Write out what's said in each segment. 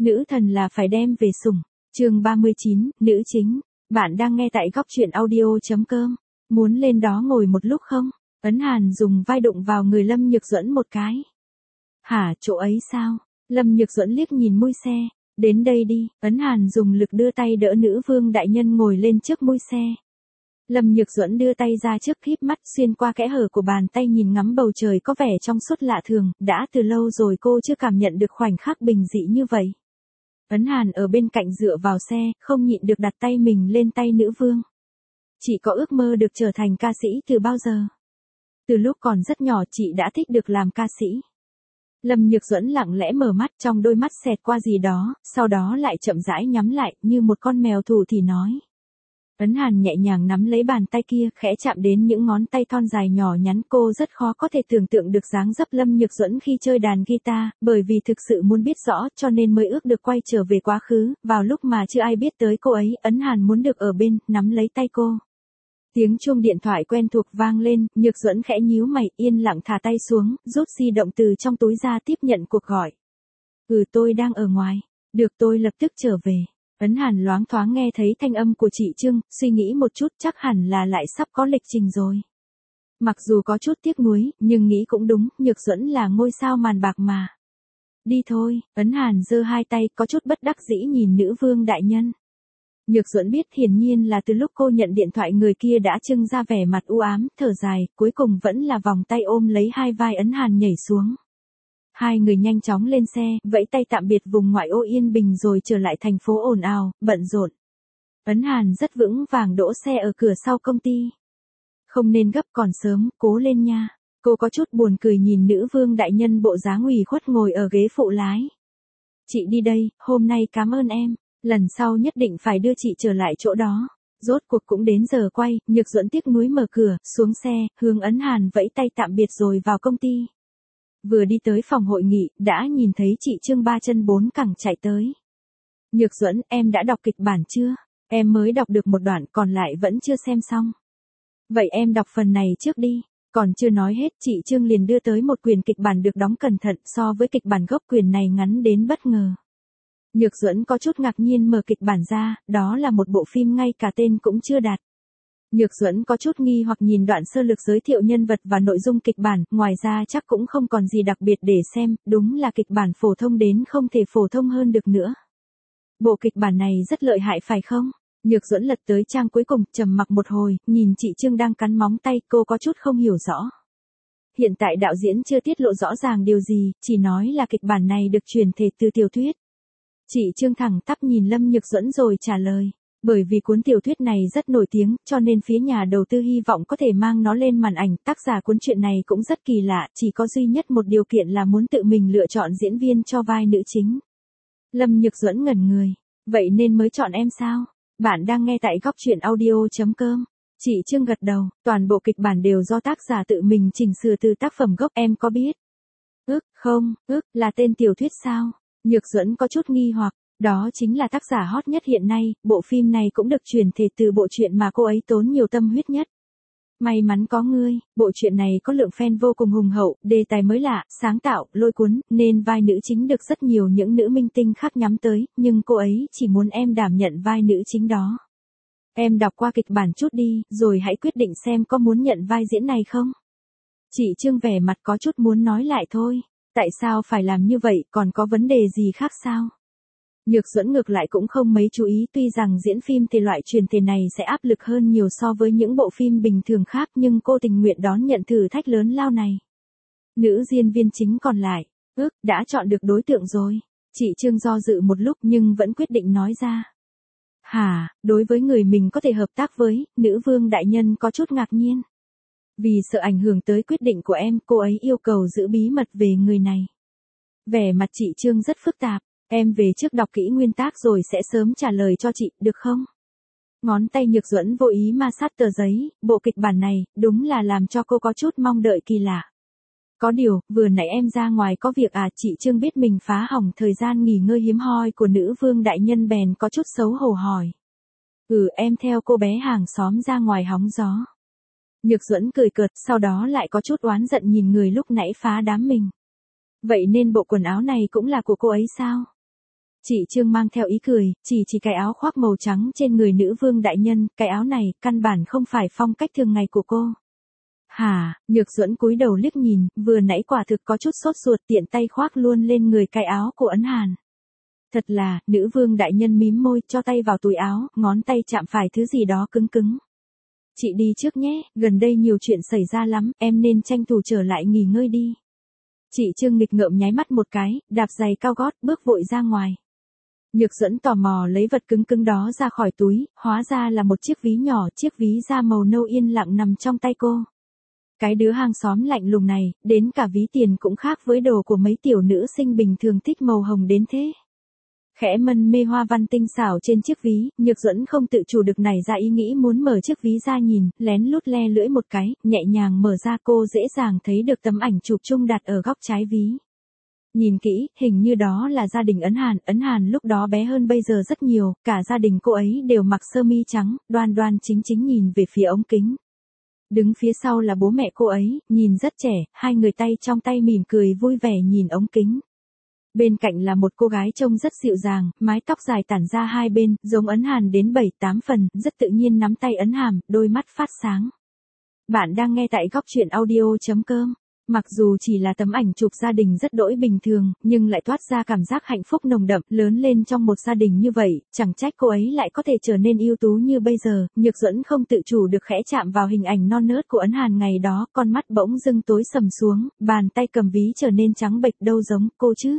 Nữ thần là phải đem về sủng. Chương 39, nữ chính. Bạn đang nghe tại góc truyện audio.com. Muốn lên đó ngồi một lúc không? Ấn Hàn dùng vai đụng vào người Lâm Nhược Duẫn một cái. Hả, chỗ ấy sao? Lâm Nhược Duẫn liếc nhìn mui xe. Đến đây đi. Ấn Hàn dùng lực đưa tay đỡ nữ vương đại nhân ngồi lên trước mui xe. Lâm Nhược Duẫn đưa tay ra trước, híp mắt xuyên qua kẽ hở của bàn tay nhìn ngắm bầu trời có vẻ trong suốt lạ thường, đã từ lâu rồi cô chưa cảm nhận được khoảnh khắc bình dị như vậy. Ấn Hàn ở bên cạnh dựa vào xe, không nhịn được đặt tay mình lên tay nữ vương. Chị có ước mơ được trở thành ca sĩ từ bao giờ? Từ lúc còn rất nhỏ chị đã thích được làm ca sĩ. Lâm Nhược Duẫn lặng lẽ mở mắt, trong đôi mắt xẹt qua gì đó, sau đó lại chậm rãi nhắm lại, như một con mèo thủ thì nói. Ấn Hàn nhẹ nhàng nắm lấy bàn tay kia, khẽ chạm đến những ngón tay thon dài nhỏ nhắn. Cô rất khó có thể tưởng tượng được dáng dấp Lâm Nhược Duẫn khi chơi đàn guitar, bởi vì thực sự muốn biết rõ cho nên mới ước được quay trở về quá khứ, vào lúc mà chưa ai biết tới cô ấy. Ấn Hàn muốn được ở bên, nắm lấy tay cô. Tiếng chuông điện thoại quen thuộc vang lên, Nhược Duẫn khẽ nhíu mày, yên lặng thả tay xuống, rút di động từ trong túi ra tiếp nhận cuộc gọi. Tôi đang ở ngoài. Được, tôi lập tức trở về. Ấn Hàn loáng thoáng nghe thấy thanh âm của chị Trương, suy nghĩ một chút chắc hẳn là lại sắp có lịch trình rồi. Mặc dù có chút tiếc nuối, nhưng nghĩ cũng đúng, Nhược Duẫn là ngôi sao màn bạc mà. Đi thôi. Ấn Hàn giơ hai tay, có chút bất đắc dĩ nhìn nữ vương đại nhân. Nhược Duẫn biết hiển nhiên là từ lúc cô nhận điện thoại người kia đã trưng ra vẻ mặt u ám, thở dài, cuối cùng vẫn là vòng tay ôm lấy hai vai Ấn Hàn nhảy xuống. Hai người nhanh chóng lên xe, vẫy tay tạm biệt vùng ngoại ô yên bình rồi trở lại thành phố ồn ào, bận rộn. Ấn Hàn rất vững vàng đỗ xe ở cửa sau công ty. Không nên gấp, còn sớm, cố lên nha. Cô có chút buồn cười nhìn nữ vương đại nhân bộ dáng ủy khuất ngồi ở ghế phụ lái. Chị đi đây, hôm nay cảm ơn em, lần sau nhất định phải đưa chị trở lại chỗ đó. Rốt cuộc cũng đến giờ quay, Nhược Duẫn tiếc nuối mở cửa, xuống xe, hướng Ấn Hàn vẫy tay tạm biệt rồi vào công ty. Vừa đi tới phòng hội nghị, đã nhìn thấy chị Trương ba chân bốn cẳng chạy tới. Nhược Duẫn, em đã đọc kịch bản chưa? Em mới đọc được một đoạn, còn lại vẫn chưa xem xong. Vậy em đọc phần này trước đi. Còn chưa nói hết, chị Trương liền đưa tới một quyển kịch bản được đóng cẩn thận, so với kịch bản gốc quyển này ngắn đến bất ngờ. Nhược Duẫn có chút ngạc nhiên mở kịch bản ra, đó là một bộ phim ngay cả tên cũng chưa đặt. Nhược Duẫn có chút nghi hoặc nhìn đoạn sơ lược giới thiệu nhân vật và nội dung kịch bản, ngoài ra chắc cũng không còn gì đặc biệt để xem, đúng là kịch bản phổ thông đến không thể phổ thông hơn được nữa. Bộ kịch bản này rất lợi hại phải không? Nhược Duẫn lật tới trang cuối cùng, trầm mặc một hồi, nhìn chị Trương đang cắn móng tay, cô có chút không hiểu rõ. Hiện tại đạo diễn chưa tiết lộ rõ ràng điều gì, chỉ nói là kịch bản này được chuyển thể từ tiểu thuyết. Chị Trương thẳng tắp nhìn Lâm Nhược Duẫn rồi trả lời. Bởi vì cuốn tiểu thuyết này rất nổi tiếng, cho nên phía nhà đầu tư hy vọng có thể mang nó lên màn ảnh. Tác giả cuốn truyện này cũng rất kỳ lạ, chỉ có duy nhất một điều kiện là muốn tự mình lựa chọn diễn viên cho vai nữ chính. Lâm Nhược Duẫn ngẩn người. Vậy nên mới chọn em sao? Bạn đang nghe tại góc truyện audio.com. Chị Trương gật đầu, toàn bộ kịch bản đều do tác giả tự mình chỉnh sửa từ tác phẩm gốc, em có biết? Không, là tên tiểu thuyết sao? Nhược Duẫn có chút nghi hoặc. Đó chính là tác giả hot nhất hiện nay, bộ phim này cũng được chuyển thể từ bộ truyện mà cô ấy tốn nhiều tâm huyết nhất. May mắn có ngươi, bộ truyện này có lượng fan vô cùng hùng hậu, đề tài mới lạ, sáng tạo, lôi cuốn, nên vai nữ chính được rất nhiều những nữ minh tinh khác nhắm tới, nhưng cô ấy chỉ muốn em đảm nhận vai nữ chính đó. Em đọc qua kịch bản chút đi, rồi hãy quyết định xem có muốn nhận vai diễn này không. Chị Trương vẻ mặt có chút muốn nói lại thôi, tại sao phải làm như vậy, còn có vấn đề gì khác sao? Nhược Duẫn ngược lại cũng không mấy chú ý, tuy rằng diễn phim thể loại truyền thể này sẽ áp lực hơn nhiều so với những bộ phim bình thường khác, nhưng cô tình nguyện đón nhận thử thách lớn lao này. Nữ diễn viên chính còn lại, đã chọn được đối tượng rồi. Chị Trương do dự một lúc nhưng vẫn quyết định nói ra. Hả, đối với người mình có thể hợp tác với, nữ vương đại nhân có chút ngạc nhiên. Vì sợ ảnh hưởng tới quyết định của em, cô ấy yêu cầu giữ bí mật về người này. Vẻ mặt chị Trương rất phức tạp. Em về trước đọc kỹ nguyên tác rồi sẽ sớm trả lời cho chị, được không? Ngón tay Nhược Duẫn vô ý ma sát tờ giấy, bộ kịch bản này, đúng là làm cho cô có chút mong đợi kỳ lạ. Có điều, vừa nãy em ra ngoài có việc à? Chị Trương biết mình phá hỏng thời gian nghỉ ngơi hiếm hoi của nữ vương đại nhân bèn có chút xấu hổ hỏi. Em theo cô bé hàng xóm ra ngoài hóng gió. Nhược Duẫn cười cợt, sau đó lại có chút oán giận nhìn người lúc nãy phá đám mình. Vậy nên bộ quần áo này cũng là của cô ấy sao? Chị Trương mang theo ý cười, chỉ cái áo khoác màu trắng trên người nữ vương đại nhân, cái áo này, căn bản không phải phong cách thường ngày của cô. Hả, Nhược Duẫn cúi đầu liếc nhìn, vừa nãy quả thực có chút sốt ruột tiện tay khoác luôn lên người cái áo của Ấn Hàn. Thật là, nữ vương đại nhân mím môi, cho tay vào túi áo, ngón tay chạm phải thứ gì đó cứng cứng. Chị đi trước nhé, gần đây nhiều chuyện xảy ra lắm, em nên tranh thủ trở lại nghỉ ngơi đi. Chị Trương nghịch ngợm nháy mắt một cái, đạp giày cao gót, bước vội ra ngoài. Nhược Duẫn tò mò lấy vật cứng cứng đó ra khỏi túi, hóa ra là một chiếc ví nhỏ, chiếc ví da màu nâu yên lặng nằm trong tay cô. Cái đứa hàng xóm lạnh lùng này, đến cả ví tiền cũng khác với đồ của mấy tiểu nữ sinh bình thường thích màu hồng đến thế. Khẽ mân mê hoa văn tinh xảo trên chiếc ví, Nhược Duẫn không tự chủ được nảy ra ý nghĩ muốn mở chiếc ví ra nhìn, lén lút le lưỡi một cái, nhẹ nhàng mở ra cô dễ dàng thấy được tấm ảnh chụp chung đặt ở góc trái ví. Nhìn kỹ, hình như đó là gia đình Ấn Hàn lúc đó bé hơn bây giờ rất nhiều, cả gia đình cô ấy đều mặc sơ mi trắng, đoan đoan chính chính nhìn về phía ống kính. Đứng phía sau là bố mẹ cô ấy, nhìn rất trẻ, hai người tay trong tay mỉm cười vui vẻ nhìn ống kính. Bên cạnh là một cô gái trông rất dịu dàng, mái tóc dài tản ra hai bên, giống Ấn Hàn đến 7-8 phần, rất tự nhiên nắm tay Ấn Hàm, đôi mắt phát sáng. Bạn đang nghe tại góc truyện audio.com. Mặc dù chỉ là tấm ảnh chụp gia đình rất đỗi bình thường, nhưng lại toát ra cảm giác hạnh phúc nồng đậm, lớn lên trong một gia đình như vậy, chẳng trách cô ấy lại có thể trở nên ưu tú như bây giờ. Nhược Duẫn không tự chủ được khẽ chạm vào hình ảnh non nớt của Ấn Hàn ngày đó, con mắt bỗng dưng tối sầm xuống, bàn tay cầm ví trở nên trắng bệch đâu giống cô chứ.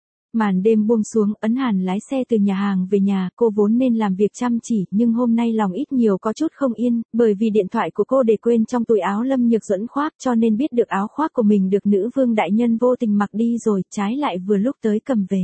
Màn đêm buông xuống, Ấn Hàn lái xe từ nhà hàng về nhà, cô vốn nên làm việc chăm chỉ, nhưng hôm nay lòng ít nhiều có chút không yên, bởi vì điện thoại của cô để quên trong túi áo Lâm Nhược Duẫn khoác, cho nên biết được áo khoác của mình được nữ vương đại nhân vô tình mặc đi rồi, trái lại vừa lúc tới cầm về.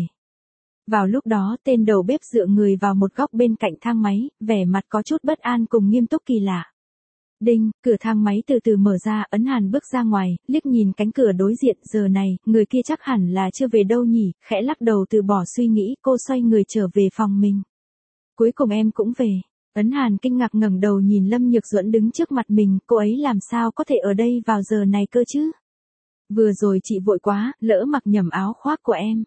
Vào lúc đó, tên đầu bếp dựa người vào một góc bên cạnh thang máy, vẻ mặt có chút bất an cùng nghiêm túc kỳ lạ. Đinh, cửa thang máy từ từ mở ra, Ấn Hàn bước ra ngoài, liếc nhìn cánh cửa đối diện, giờ này, người kia chắc hẳn là chưa về đâu nhỉ, khẽ lắc đầu từ bỏ suy nghĩ, cô xoay người trở về phòng mình. Cuối cùng em cũng về. Ấn Hàn kinh ngạc ngẩng đầu nhìn Lâm Nhược Duẫn đứng trước mặt mình, cô ấy làm sao có thể ở đây vào giờ này cơ chứ? Vừa rồi chị vội quá, lỡ mặc nhầm áo khoác của em.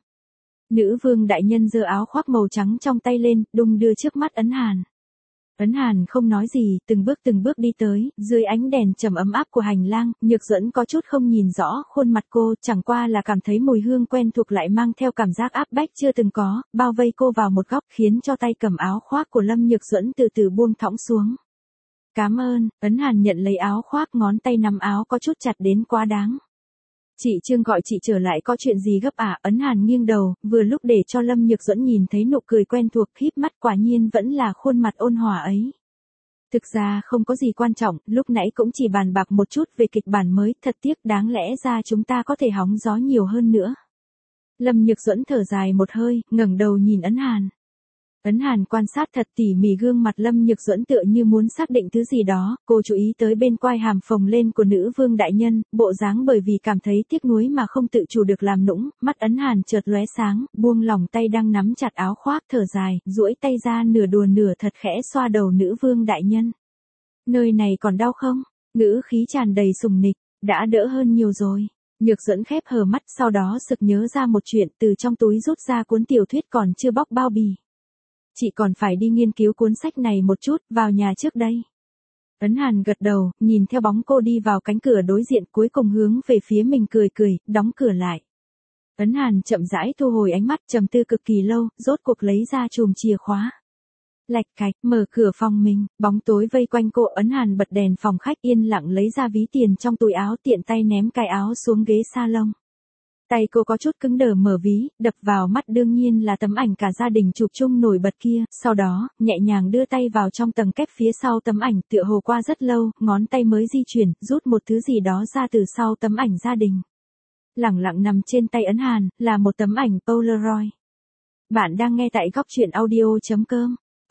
Nữ vương đại nhân giơ áo khoác màu trắng trong tay lên, đung đưa trước mắt Ấn Hàn. Ấn Hàn không nói gì, từng bước đi tới, dưới ánh đèn trầm ấm áp của hành lang, Nhược Duẫn có chút không nhìn rõ khuôn mặt cô, chẳng qua là cảm thấy mùi hương quen thuộc lại mang theo cảm giác áp bách chưa từng có, bao vây cô vào một góc, khiến cho tay cầm áo khoác của Lâm Nhược Duẫn từ từ buông thõng xuống. Cảm ơn, Ấn Hàn nhận lấy áo khoác, ngón tay nắm áo có chút chặt đến quá đáng. Chị Trương gọi chị trở lại, có chuyện gì gấp à? Ấn Hàn nghiêng đầu, vừa lúc để cho Lâm Nhược Duẫn nhìn thấy nụ cười quen thuộc, híp mắt, quả nhiên vẫn là khuôn mặt ôn hòa ấy. Thực ra không có gì quan trọng, lúc nãy cũng chỉ bàn bạc một chút về kịch bản mới, thật tiếc, đáng lẽ ra chúng ta có thể hóng gió nhiều hơn nữa. Lâm Nhược Duẫn thở dài một hơi, ngẩng đầu nhìn Ấn Hàn. Ấn Hàn quan sát thật tỉ mỉ gương mặt Lâm Nhược Duẫn tựa như muốn xác định thứ gì đó, cô chú ý tới bên quai hàm phồng lên của nữ vương đại nhân, bộ dáng bởi vì cảm thấy tiếc nuối mà không tự chủ được làm nũng, mắt Ấn Hàn chợt lóe sáng, buông lỏng tay đang nắm chặt áo khoác, thở dài, duỗi tay ra nửa đùa nửa thật khẽ xoa đầu nữ vương đại nhân. Nơi này còn đau không? Ngữ khí tràn đầy sùng nịch, đã đỡ hơn nhiều rồi. Nhược Duẫn khép hờ mắt, sau đó sực nhớ ra một chuyện, từ trong túi rút ra cuốn tiểu thuyết còn chưa bóc bao bì. Chị còn phải đi nghiên cứu cuốn sách này một chút, vào nhà trước đây. Ấn Hàn gật đầu, nhìn theo bóng cô đi vào cánh cửa đối diện, cuối cùng hướng về phía mình cười cười, đóng cửa lại. Ấn Hàn chậm rãi thu hồi ánh mắt, trầm tư cực kỳ lâu, rốt cuộc lấy ra chùm chìa khóa. Lạch cạch, mở cửa phòng mình, bóng tối vây quanh cô. Ấn Hàn bật đèn phòng khách, yên lặng lấy ra ví tiền trong túi áo, tiện tay ném cái áo xuống ghế salon. Tay cô có chút cứng đờ mở ví, đập vào mắt đương nhiên là tấm ảnh cả gia đình chụp chung nổi bật kia, sau đó, nhẹ nhàng đưa tay vào trong tầng kép phía sau tấm ảnh, tựa hồ qua rất lâu, ngón tay mới di chuyển, rút một thứ gì đó ra từ sau tấm ảnh gia đình. Lẳng lặng nằm trên tay Ấn Hàn, là một tấm ảnh Polaroid. Bạn đang nghe tại góc truyện audio.com.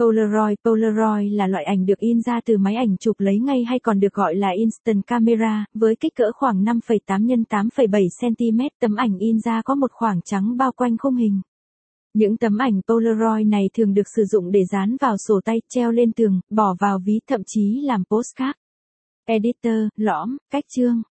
Polaroid là loại ảnh được in ra từ máy ảnh chụp lấy ngay hay còn được gọi là instant camera, với kích cỡ khoảng 5,8 x 8,7 cm, tấm ảnh in ra có một khoảng trắng bao quanh khung hình. Những tấm ảnh Polaroid này thường được sử dụng để dán vào sổ tay, treo lên tường, bỏ vào ví, thậm chí làm postcard. Editor, lõm, cách chương.